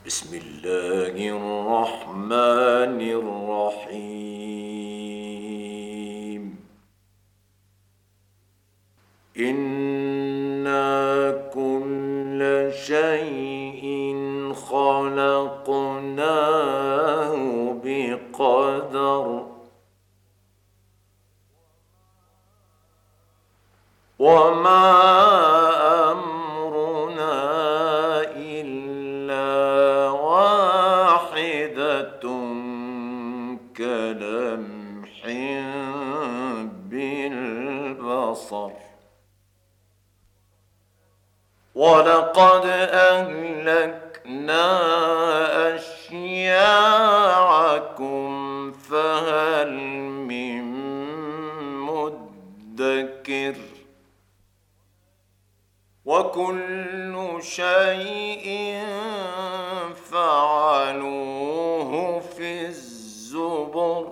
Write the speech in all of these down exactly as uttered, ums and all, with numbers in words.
بسم الله الرحمن الرحيم. إنا كل شيء خلقناه بقدر وما أمرنا إلا واحدة كلمح بالبصر. ولقد أهلكنا أشياعكم فهل من مدكر. وكل شيء فعلوه في الزبر.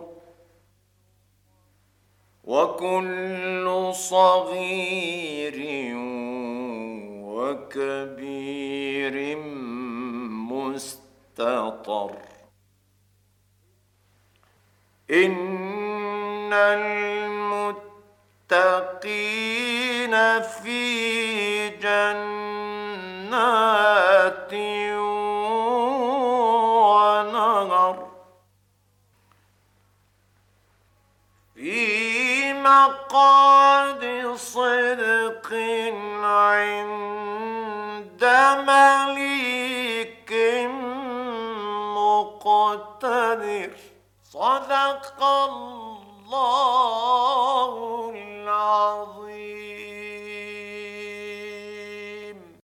وكل صغير وكبير مستطر. إن المتقين في جنات ونهر في مقعد صدق عند مليك مقتدر. صدق الله العظيم.